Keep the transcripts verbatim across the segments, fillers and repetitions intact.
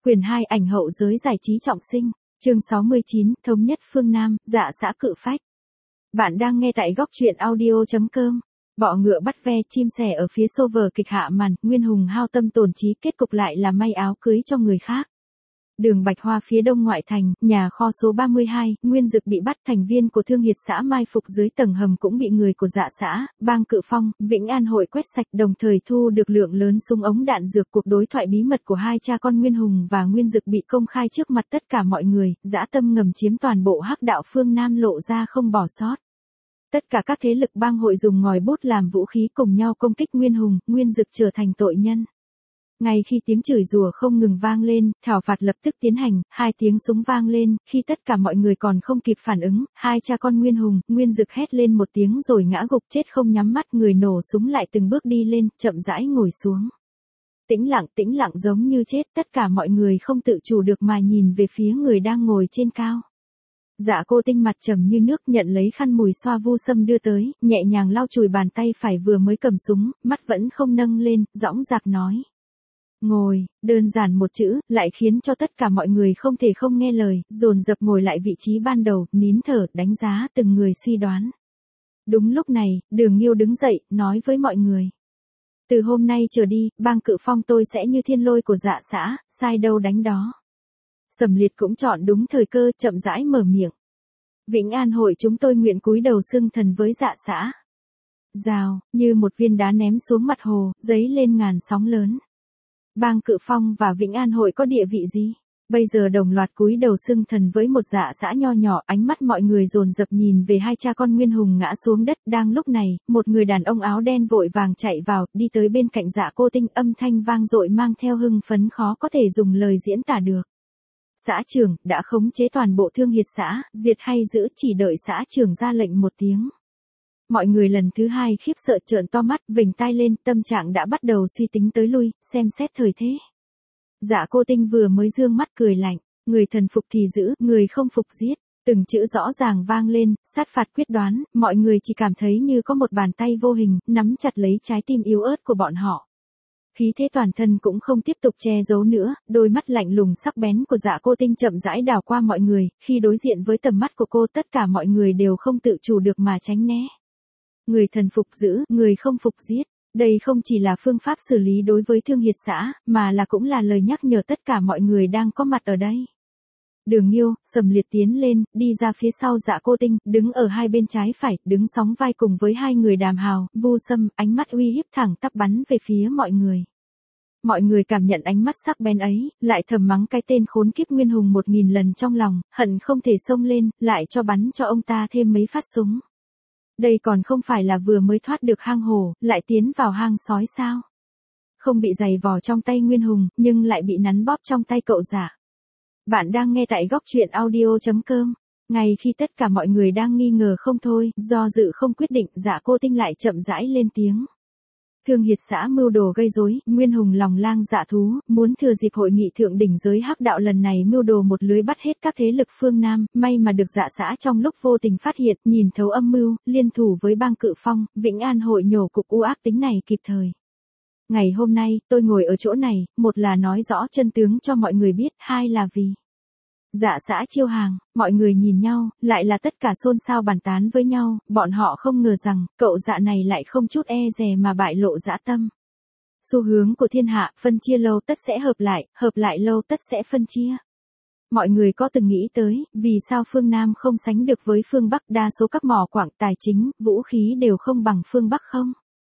Quyền hai ảnh hậu giới giải trí trọng sinh, chương sáu mươi chín, thống nhất phương Nam, dạ xã cự phách. Bạn đang nghe tại góc truyện audio chấm com. Bọ ngựa bắt ve, chim sẻ ở phía xô vở kịch hạ màn, Nguyên Hùng hao tâm tổn trí, kết cục lại là may áo cưới cho người khác. Đường Bạch Hoa phía đông ngoại thành, nhà kho số ba mươi hai, Nguyên Dực bị bắt, thành viên của Thương Hiệt xã mai phục dưới tầng hầm cũng bị người của dạ xã, Bang Cự Phong, Vĩnh An hội quét sạch, đồng thời thu được lượng lớn súng ống đạn dược. Cuộc đối thoại bí mật của hai cha con Nguyên Hùng và Nguyên Dực bị công khai trước mặt tất cả mọi người, dã tâm ngầm chiếm toàn bộ Hắc đạo phương Nam lộ ra không bỏ sót. Tất cả các thế lực bang hội dùng ngòi bút làm vũ khí cùng nhau công kích Nguyên Hùng, Nguyên Dực trở thành tội nhân. Ngay khi tiếng chửi rủa không ngừng vang lên, thảo phạt lập tức tiến hành, hai tiếng súng vang lên, khi tất cả mọi người còn không kịp phản ứng, hai cha con Nguyên Hùng, Nguyên Dực hét lên một tiếng rồi ngã gục chết không nhắm mắt, người nổ súng lại từng bước đi lên, chậm rãi ngồi xuống. Tĩnh lặng, tĩnh lặng giống như chết, tất cả mọi người không tự chủ được mà nhìn về phía người đang ngồi trên cao. Dạ Cô Tinh mặt trầm như nước nhận lấy khăn mùi xoa Vu Sâm đưa tới, nhẹ nhàng lau chùi bàn tay phải vừa mới cầm súng, mắt vẫn không nâng lên, dõng dạc nói. Ngồi, đơn giản một chữ, lại khiến cho tất cả mọi người không thể không nghe lời, dồn dập ngồi lại vị trí ban đầu, nín thở, đánh giá từng người suy đoán. Đúng lúc này, Đường Nghiêu đứng dậy, nói với mọi người. Từ hôm nay trở đi, Bang Cự Phong tôi sẽ như thiên lôi của dạ xã, sai đâu đánh đó. Sầm Liệt cũng chọn đúng thời cơ, chậm rãi mở miệng. Vĩnh An hội chúng tôi nguyện cúi đầu xưng thần với dạ xã. Rào, như một viên đá ném xuống mặt hồ, dấy lên ngàn sóng lớn. Bang Cự Phong và Vĩnh An hội có địa vị gì? Bây giờ đồng loạt cúi đầu xưng thần với một dạ xã nho nhỏ, ánh mắt mọi người dồn dập nhìn về hai cha con Nguyên Hùng ngã xuống đất. Đang lúc này, một người đàn ông áo đen vội vàng chạy vào, đi tới bên cạnh Dạ Cô Tinh, âm thanh vang dội mang theo hưng phấn khó có thể dùng lời diễn tả được. Xã trưởng, đã khống chế toàn bộ Thương Hiệt xã, diệt hay giữ, chỉ đợi xã trưởng ra lệnh một tiếng. Mọi người lần thứ hai khiếp sợ trợn to mắt, vểnh tai lên, tâm trạng đã bắt đầu suy tính tới lui, xem xét thời thế. Dạ Cô Tinh vừa mới dương mắt cười lạnh, người thần phục thì giữ, người không phục giết. Từng chữ rõ ràng vang lên, sát phạt quyết đoán, mọi người chỉ cảm thấy như có một bàn tay vô hình, nắm chặt lấy trái tim yếu ớt của bọn họ. Khí thế toàn thân cũng không tiếp tục che giấu nữa, đôi mắt lạnh lùng sắc bén của Dạ Cô Tinh chậm rãi đảo qua mọi người, khi đối diện với tầm mắt của cô tất cả mọi người đều không tự chủ được mà tránh né. Người thần phục giữ, người không phục giết. Đây không chỉ là phương pháp xử lý đối với Thương Hiệt xã, mà là cũng là lời nhắc nhở tất cả mọi người đang có mặt ở đây. Đường Nghiêu, Sầm Liệt tiến lên, đi ra phía sau Dạ Cô Tinh, đứng ở hai bên trái phải, đứng sóng vai cùng với hai người Đàm Hào, Vu Sâm, ánh mắt uy hiếp thẳng tắp bắn về phía mọi người. Mọi người cảm nhận ánh mắt sắc bén ấy, lại thầm mắng cái tên khốn kiếp Nguyên Hùng một nghìn lần trong lòng, hận không thể xông lên, lại cho bắn cho ông ta thêm mấy phát súng. Đây còn không phải là vừa mới thoát được hang hổ, lại tiến vào hang sói sao? Không bị giày vò trong tay Nguyên Hùng, nhưng lại bị nắn bóp trong tay cậu Dạ. Bạn đang nghe tại góc truyện audio chấm com. Ngay khi tất cả mọi người đang nghi ngờ không thôi, do dự không quyết định, Dạ Cô Tinh lại chậm rãi lên tiếng. Thương Hiệt xã mưu đồ gây rối, Nguyên Hùng lòng lang dạ thú, muốn thừa dịp hội nghị thượng đỉnh giới Hắc đạo lần này mưu đồ một lưới bắt hết các thế lực phương Nam, may mà được dạ xã trong lúc vô tình phát hiện, nhìn thấu âm mưu, liên thủ với Bang Cự Phong, Vĩnh An hội nhổ cục u ác tính này kịp thời. Ngày hôm nay, tôi ngồi ở chỗ này, một là nói rõ chân tướng cho mọi người biết, hai là vì dạ xã chiêu hàng. Mọi người nhìn nhau, lại là tất cả xôn xao bàn tán với nhau, bọn họ không ngờ rằng, cậu Dạ này lại không chút e dè mà bại lộ dã tâm. Xu hướng của thiên hạ, phân chia lâu tất sẽ hợp lại, hợp lại lâu tất sẽ phân chia. Mọi người có từng nghĩ tới, vì sao phương Nam không sánh được với phương Bắc, đa số các mỏ quặng, tài chính, vũ khí đều không bằng phương Bắc không?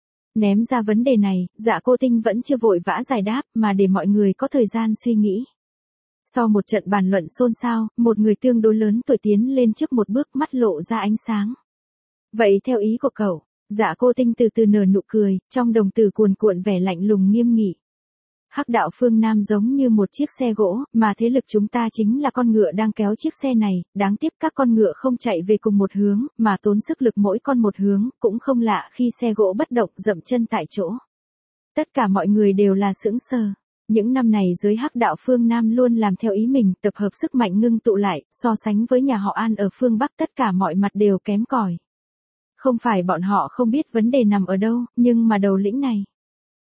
Ném ra vấn đề này, Dạ Cô Tinh vẫn chưa vội vã giải đáp, mà để mọi người có thời gian suy nghĩ. Sau một trận bàn luận xôn xao, một người tương đối lớn tuổi tiến lên trước một bước, mắt lộ ra ánh sáng. Vậy theo ý của cậu? Dạ Cô Tinh từ từ nở nụ cười, trong đồng tử cuồn cuộn vẻ lạnh lùng nghiêm nghị. Hắc đạo phương Nam giống như một chiếc xe gỗ, mà thế lực chúng ta chính là con ngựa đang kéo chiếc xe này, đáng tiếc các con ngựa không chạy về cùng một hướng, mà tốn sức lực mỗi con một hướng, cũng không lạ khi xe gỗ bất động dậm chân tại chỗ. Tất cả mọi người đều là sững sờ. Những năm này giới Hắc đạo phương Nam luôn làm theo ý mình, tập hợp sức mạnh ngưng tụ lại, so sánh với nhà họ An ở phương Bắc tất cả mọi mặt đều kém cỏi. Không phải bọn họ không biết vấn đề nằm ở đâu, nhưng mà đầu lĩnh này.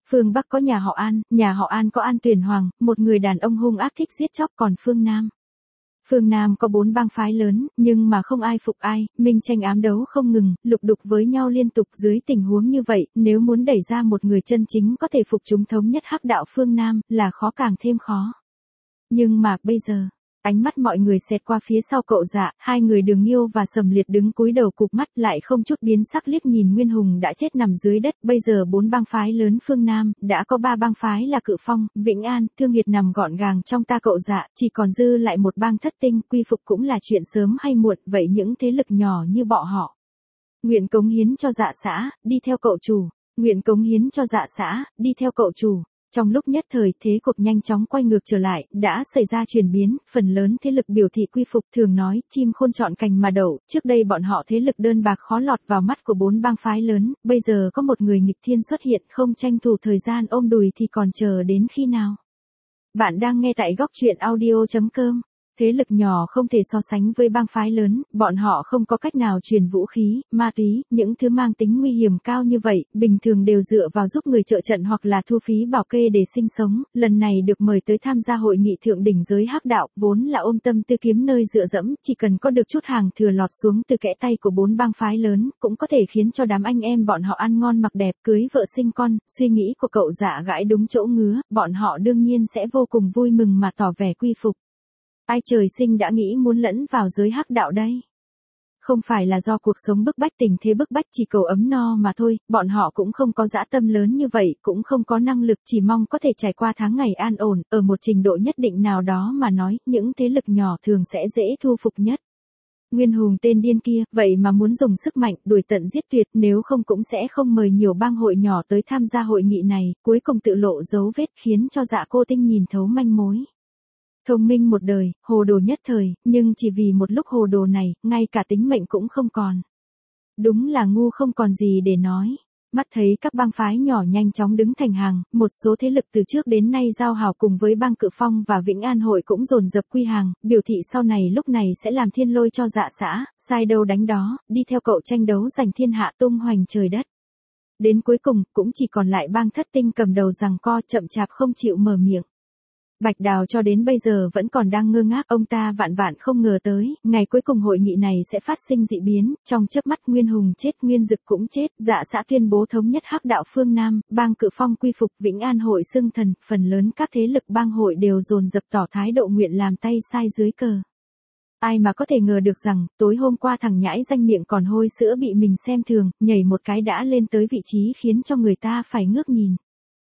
Phương Bắc có nhà họ An, nhà họ An có An Tuyển Hoàng, một người đàn ông hung ác thích giết chóc, còn phương Nam. Phương Nam có bốn bang phái lớn, nhưng mà không ai phục ai, minh tranh ám đấu không ngừng, lục đục với nhau liên tục. Dưới tình huống như vậy, nếu muốn đẩy ra một người chân chính có thể phục chúng thống nhất hắc đạo phương Nam, là khó càng thêm khó. Nhưng mà, bây giờ, ánh mắt mọi người xẹt qua phía sau cậu Dạ, hai người Đường Nghiêu và Sầm Liệt đứng cúi đầu cụp mắt, lại không chút biến sắc liếc nhìn Nguyên Hùng đã chết nằm dưới đất. Bây giờ bốn bang phái lớn phương Nam, đã có ba bang phái là Cự Phong, Vĩnh An, Thương Hiệt nằm gọn gàng trong ta cậu Dạ, chỉ còn dư lại một bang Thất Tinh, quy phục cũng là chuyện sớm hay muộn. Vậy những thế lực nhỏ như bọn họ nguyện cống hiến cho Dạ xã, đi theo cậu chủ, nguyện cống hiến cho Dạ xã, đi theo cậu chủ. Trong lúc nhất thời, thế cục nhanh chóng quay ngược trở lại, đã xảy ra chuyển biến, phần lớn thế lực biểu thị quy phục. Thường nói, chim khôn chọn cành mà đậu, trước đây bọn họ thế lực đơn bạc khó lọt vào mắt của bốn bang phái lớn, bây giờ có một người nghịch thiên xuất hiện, không tranh thủ thời gian ôm đùi thì còn chờ đến khi nào. Bạn đang nghe tại góc truyện audio chấm com. Thế lực nhỏ không thể so sánh với bang phái lớn, bọn họ không có cách nào truyền vũ khí, ma túy, những thứ mang tính nguy hiểm cao như vậy, bình thường đều dựa vào giúp người trợ trận hoặc là thu phí bảo kê để sinh sống. Lần này được mời tới tham gia hội nghị thượng đỉnh giới hắc đạo, vốn là ôm tâm tư kiếm nơi dựa dẫm, chỉ cần có được chút hàng thừa lọt xuống từ kẽ tay của bốn bang phái lớn, cũng có thể khiến cho đám anh em bọn họ ăn ngon mặc đẹp, cưới vợ sinh con. Suy nghĩ của cậu Dạ gãi đúng chỗ ngứa, bọn họ đương nhiên sẽ vô cùng vui mừng mà tỏ vẻ quy phục. Ai trời sinh đã nghĩ muốn lẫn vào giới hắc đạo đây? Không phải là do cuộc sống bức bách, tình thế bức bách, chỉ cầu ấm no mà thôi, bọn họ cũng không có dã tâm lớn như vậy, cũng không có năng lực, chỉ mong có thể trải qua tháng ngày an ổn, ở một trình độ nhất định nào đó mà nói, những thế lực nhỏ thường sẽ dễ thu phục nhất. Nguyên Hùng tên điên kia, vậy mà muốn dùng sức mạnh, đuổi tận giết tuyệt, nếu không cũng sẽ không mời nhiều bang hội nhỏ tới tham gia hội nghị này, cuối cùng tự lộ dấu vết, khiến cho Dạ Cô Tinh nhìn thấu manh mối. Thông minh một đời, hồ đồ nhất thời, nhưng chỉ vì một lúc hồ đồ này, ngay cả tính mệnh cũng không còn. Đúng là ngu không còn gì để nói. Mắt thấy các bang phái nhỏ nhanh chóng đứng thành hàng, một số thế lực từ trước đến nay giao hảo cùng với bang Cự Phong và Vĩnh An hội cũng dồn dập quy hàng, biểu thị sau này lúc này sẽ làm thiên lôi cho Dạ xã, sai đâu đánh đó, đi theo cậu tranh đấu giành thiên hạ, tung hoành trời đất. Đến cuối cùng, cũng chỉ còn lại bang Thất Tinh cầm đầu giằng co, chậm chạp không chịu mở miệng. Bạch Đào cho đến bây giờ vẫn còn đang ngơ ngác, ông ta vạn vạn không ngờ tới, ngày cuối cùng hội nghị này sẽ phát sinh dị biến, trong chớp mắt Nguyên Hùng chết, Nguyên Dực cũng chết, Dạ xã tuyên bố thống nhất hắc đạo phương Nam, bang Cự Phong quy phục, Vĩnh An hội xưng thần, phần lớn các thế lực bang hội đều dồn dập tỏ thái độ nguyện làm tay sai dưới cờ. Ai mà có thể ngờ được rằng, tối hôm qua thằng nhãi danh miệng còn hôi sữa bị mình xem thường, nhảy một cái đã lên tới vị trí khiến cho người ta phải ngước nhìn.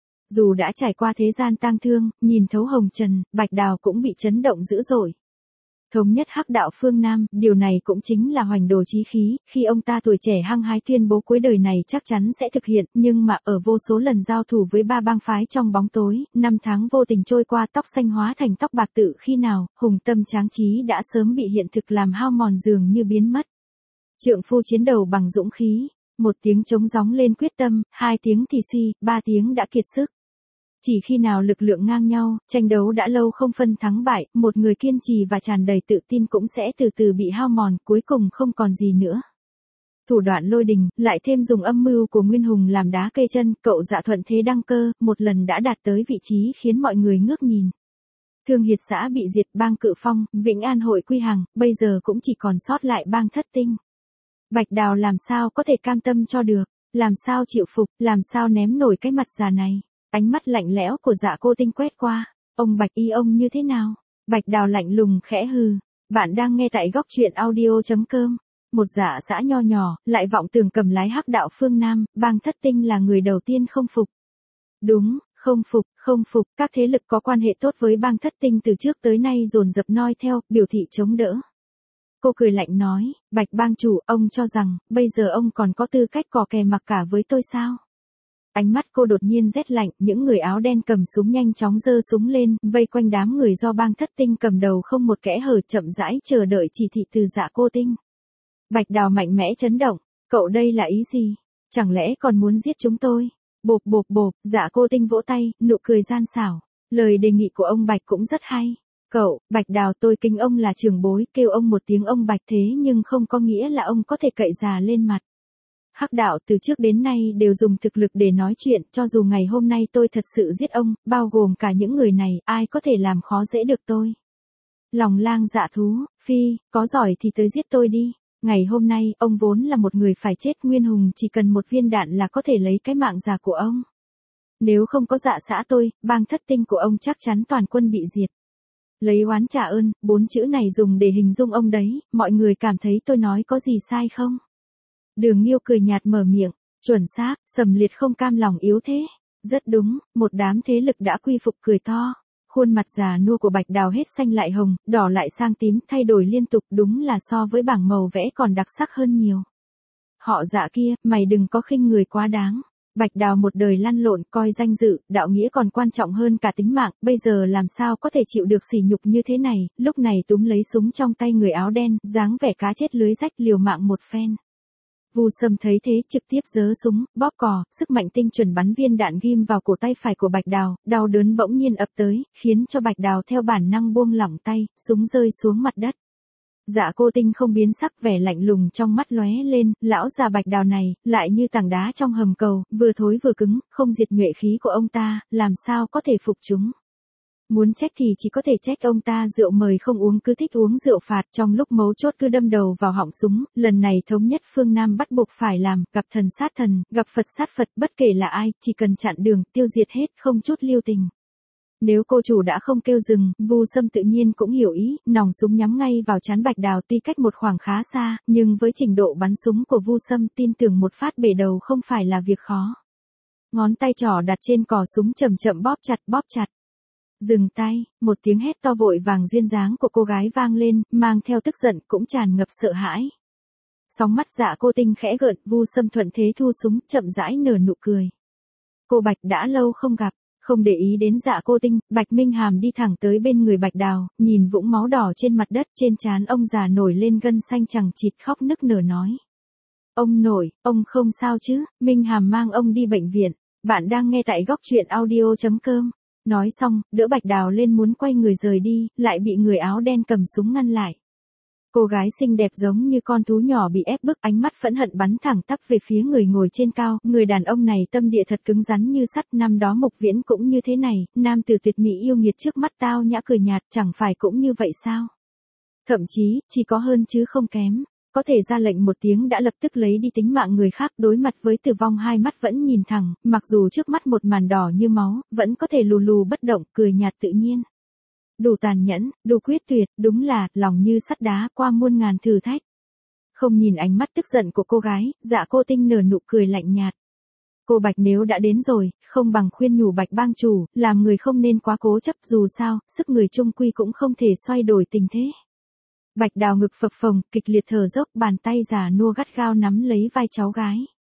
Dù đã trải qua thế gian tang thương, nhìn thấu hồng trần, Bạch Đào cũng bị chấn động dữ dội. Thống nhất hắc đạo phương Nam, điều này cũng chính là hoành đồ chí khí, khi ông ta tuổi trẻ hăng hái tuyên bố cuối đời này chắc chắn sẽ thực hiện, nhưng mà ở vô số lần giao thủ với ba bang phái trong bóng tối, năm tháng vô tình trôi qua, tóc xanh hóa thành tóc bạc, tự khi nào, hùng tâm tráng trí đã sớm bị hiện thực làm hao mòn, dường như biến mất. Trượng phu chiến đầu bằng dũng khí, một tiếng trống gióng lên quyết tâm, hai tiếng thì suy, ba tiếng đã kiệt sức. Chỉ khi nào lực lượng ngang nhau, tranh đấu đã lâu không phân thắng bại, một người kiên trì và tràn đầy tự tin cũng sẽ từ từ bị hao mòn, cuối cùng không còn gì nữa. Thủ đoạn lôi đình, lại thêm dùng âm mưu của Nguyên Hùng làm đá cây chân, cậu Dạ thuận thế đăng cơ, một lần đã đạt tới vị trí khiến mọi người ngước nhìn. Thương Hiệt xã bị diệt, bang Cự Phong, Vĩnh An hội quy hàng, bây giờ cũng chỉ còn sót lại bang Thất Tinh. Bạch Đào làm sao có thể cam tâm cho được, làm sao chịu phục, làm sao ném nổi cái mặt già này. Ánh mắt lạnh lẽo của Dạ Cô Tinh quét qua, ông Bạch y ông như thế nào? Bạch Đào lạnh lùng khẽ hừ, bạn đang nghe tại góc truyện audio chấm com. Một Dạ xã nho nhỏ, lại vọng tưởng cầm lái hắc đạo phương Nam, bang Thất Tinh là người đầu tiên không phục. Đúng, không phục, không phục, các thế lực có quan hệ tốt với bang Thất Tinh từ trước tới nay dồn dập noi theo, biểu thị chống đỡ. Cô cười lạnh nói, Bạch bang chủ, ông cho rằng, bây giờ ông còn có tư cách cò kè mặc cả với tôi sao? Ánh mắt cô đột nhiên rét lạnh, những người áo đen cầm súng nhanh chóng giơ súng lên, vây quanh đám người do bang Thất Tinh cầm đầu không một kẽ hở, chậm rãi chờ đợi chỉ thị từ Dạ Cô Tinh. Bạch Đào mạnh mẽ chấn động, cậu đây là ý gì? Chẳng lẽ còn muốn giết chúng tôi? Bộp bộp bộp, Dạ Cô Tinh vỗ tay, nụ cười gian xảo. Lời đề nghị của ông Bạch cũng rất hay. Cậu, Bạch Đào, tôi kính ông là trưởng bối, kêu ông một tiếng ông Bạch, thế nhưng không có nghĩa là ông có thể cậy già lên mặt. Hắc đạo từ trước đến nay đều dùng thực lực để nói chuyện, cho dù ngày hôm nay tôi thật sự giết ông, bao gồm cả những người này, ai có thể làm khó dễ được tôi. Lòng lang dạ thú, phi, có giỏi thì tới giết tôi đi. Ngày hôm nay, ông vốn là một người phải chết, Nguyên Hùng chỉ cần một viên đạn là có thể lấy cái mạng già của ông. Nếu không có dạ xã tôi, bang thất tinh của ông chắc chắn toàn quân bị diệt. Lấy oán trả ơn, bốn chữ này dùng để hình dung ông đấy, mọi người cảm thấy tôi nói có gì sai không? Đường Nghiêu cười nhạt mở miệng, chuẩn xác, Sầm Liệt không cam lòng yếu thế. Rất đúng, một đám thế lực đã quy phục cười to. Khuôn mặt già nua của Bạch Đào hết xanh lại hồng, đỏ lại sang tím, thay đổi liên tục, đúng là so với bảng màu vẽ còn đặc sắc hơn nhiều. Họ Dạ kia, mày đừng có khinh người quá đáng. Bạch Đào một đời lăn lộn, coi danh dự, đạo nghĩa còn quan trọng hơn cả tính mạng, bây giờ làm sao có thể chịu được sỉ nhục như thế này, lúc này túm lấy súng trong tay người áo đen, dáng vẻ cá chết lưới rách, liều mạng một phen. Vu Sâm thấy thế trực tiếp giơ súng, bóp cò, sức mạnh tinh chuẩn bắn viên đạn ghim vào cổ tay phải của Bạch Đào, đau đớn bỗng nhiên ập tới, khiến cho Bạch Đào theo bản năng buông lỏng tay, súng rơi xuống mặt đất. Dạ Cô Tinh không biến sắc, vẻ lạnh lùng trong mắt lóe lên, lão già Bạch Đào này, lại như tảng đá trong hầm cầu, vừa thối vừa cứng, không diệt nhuệ khí của ông ta, làm sao có thể phục chúng. Muốn trách thì chỉ có thể trách ông ta rượu mời không uống, cứ thích uống rượu phạt, trong lúc mấu chốt cứ đâm đầu vào họng súng, lần này thống nhất phương Nam bắt buộc phải làm, gặp thần sát thần, gặp Phật sát Phật, bất kể là ai, chỉ cần chặn đường, tiêu diệt hết, không chút lưu tình. Nếu cô chủ đã không kêu dừng, Vu Sâm tự nhiên cũng hiểu ý, nòng súng nhắm ngay vào trán Bạch Đào, tuy cách một khoảng khá xa, nhưng với trình độ bắn súng của Vu Sâm, tin tưởng một phát bể đầu không phải là việc khó. Ngón tay trỏ đặt trên cò súng chậm chậm bóp chặt bóp chặt. Dừng tay, một tiếng hét to vội vàng duyên dáng của cô gái vang lên, mang theo tức giận cũng tràn ngập sợ hãi. Sóng mắt Dạ Cô Tinh khẽ gợn, Vu Sâm thuận thế thu súng, chậm rãi nở nụ cười. Cô Bạch đã lâu không gặp. Không để ý đến Dạ Cô Tinh, Bạch Minh Hàm đi thẳng tới bên người Bạch Đào, nhìn vũng máu đỏ trên mặt đất, trên trán ông già nổi lên gân xanh chằng chịt, khóc nức nở nói. Ông nội, ông không sao chứ? Minh Hàm mang ông đi bệnh viện. Bạn đang nghe tại góc truyện audio chấm com. Nói xong, đỡ Bạch Đào lên muốn quay người rời đi, lại bị người áo đen cầm súng ngăn lại. Cô gái xinh đẹp giống như con thú nhỏ bị ép bức, ánh mắt phẫn hận bắn thẳng tắp về phía người ngồi trên cao, người đàn ông này tâm địa thật cứng rắn như sắt, năm đó Mục Viễn cũng như thế này, nam tử tuyệt mỹ yêu nghiệt trước mắt tao nhã cười nhạt, chẳng phải cũng như vậy sao? Thậm chí, chỉ có hơn chứ không kém, có thể ra lệnh một tiếng đã lập tức lấy đi tính mạng người khác, đối mặt với tử vong hai mắt vẫn nhìn thẳng, mặc dù trước mắt một màn đỏ như máu, vẫn có thể lù lù bất động, cười nhạt tự nhiên. Đủ tàn nhẫn, đủ quyết tuyệt, đúng là, lòng như sắt đá qua muôn ngàn thử thách. Không nhìn ánh mắt tức giận của cô gái, Dạ Cô Tinh nở nụ cười lạnh nhạt. Cô Bạch nếu đã đến rồi, không bằng khuyên nhủ Bạch bang chủ, làm người không nên quá cố chấp, dù sao, sức người chung quy cũng không thể xoay đổi tình thế. Bạch Đào ngực phập phồng, kịch liệt thở dốc, bàn tay già nua gắt gao nắm lấy vai cháu gái.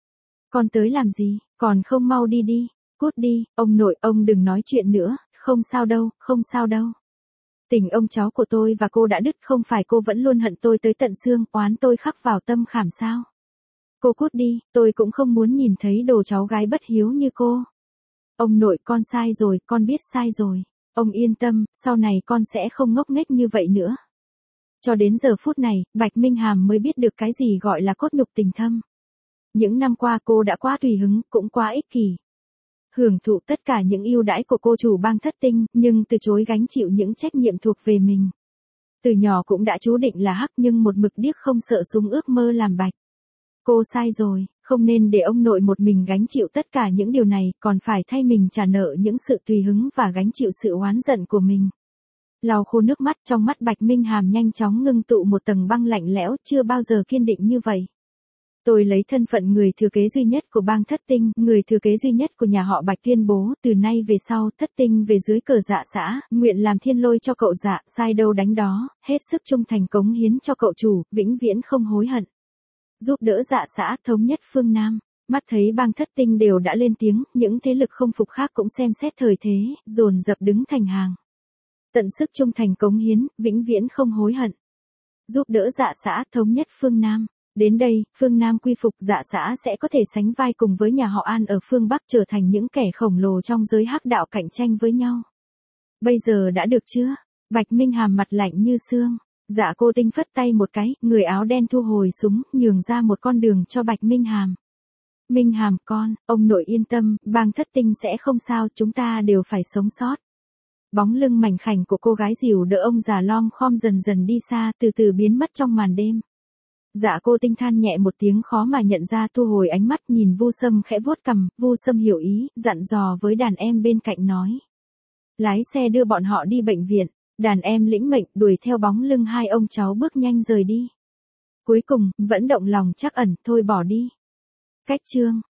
Con tới làm gì, còn không mau đi đi, cút đi, ông nội, ông đừng nói chuyện nữa, không sao đâu, không sao đâu. Tình ông cháu của tôi và cô đã đứt, không phải cô vẫn luôn hận tôi tới tận xương, oán tôi khắc vào tâm khảm sao? Cô cút đi, tôi cũng không muốn nhìn thấy đồ cháu gái bất hiếu như cô. Ông nội, con sai rồi, con biết sai rồi. Ông yên tâm, sau này con sẽ không ngốc nghếch như vậy nữa. Cho đến giờ phút này, Bạch Minh Hàm mới biết được cái gì gọi là cốt nhục tình thâm. Những năm qua cô đã quá tùy hứng, cũng quá ích kỷ. Hưởng thụ tất cả những ưu đãi của cô chủ bang thất tinh, nhưng từ chối gánh chịu những trách nhiệm thuộc về mình. Từ nhỏ cũng đã chú định là hắc, nhưng một mực điếc không sợ súng, ước mơ làm bạch. Cô sai rồi, không nên để ông nội một mình gánh chịu tất cả những điều này, còn phải thay mình trả nợ những sự tùy hứng và gánh chịu sự oán giận của mình. Lau khô nước mắt, trong mắt Bạch Minh Hàm nhanh chóng ngưng tụ một tầng băng lạnh lẽo, chưa bao giờ kiên định như vậy. Tôi lấy thân phận người thừa kế duy nhất của bang thất tinh, người thừa kế duy nhất của nhà họ Bạch tuyên bố, từ nay về sau, thất tinh về dưới cờ Dạ xã, nguyện làm thiên lôi cho cậu Dạ, sai đâu đánh đó, hết sức trung thành cống hiến cho cậu chủ, vĩnh viễn không hối hận. Giúp đỡ Dạ xã, thống nhất phương Nam. Mắt thấy bang thất tinh đều đã lên tiếng, những thế lực không phục khác cũng xem xét thời thế, dồn dập đứng thành hàng. Tận sức trung thành cống hiến, vĩnh viễn không hối hận. Giúp đỡ Dạ xã, thống nhất phương Nam. Đến đây, phương Nam quy phục, Dạ xã sẽ có thể sánh vai cùng với nhà họ An ở phương Bắc, trở thành những kẻ khổng lồ trong giới hắc đạo cạnh tranh với nhau. Bây giờ đã được chưa? Bạch Minh Hàm mặt lạnh như xương. Dạ Cô Tinh phất tay một cái, người áo đen thu hồi súng, nhường ra một con đường cho Bạch Minh Hàm. Minh Hàm con, ông nội yên tâm, bang thất tinh sẽ không sao, chúng ta đều phải sống sót. Bóng lưng mảnh khảnh của cô gái dìu đỡ ông già lom khom dần dần đi xa, từ từ biến mất trong màn đêm. Dạ cô Tinh than nhẹ một tiếng khó mà nhận ra, thu hồi ánh mắt nhìn Vu Sâm khẽ vuốt cằm. Vu Sâm hiểu ý, dặn dò với đàn em bên cạnh nói. Lái xe đưa bọn họ đi bệnh viện, đàn em lĩnh mệnh đuổi theo bóng lưng hai ông cháu bước nhanh rời đi. Cuối cùng, vẫn động lòng trắc ẩn, thôi bỏ đi. Cách chương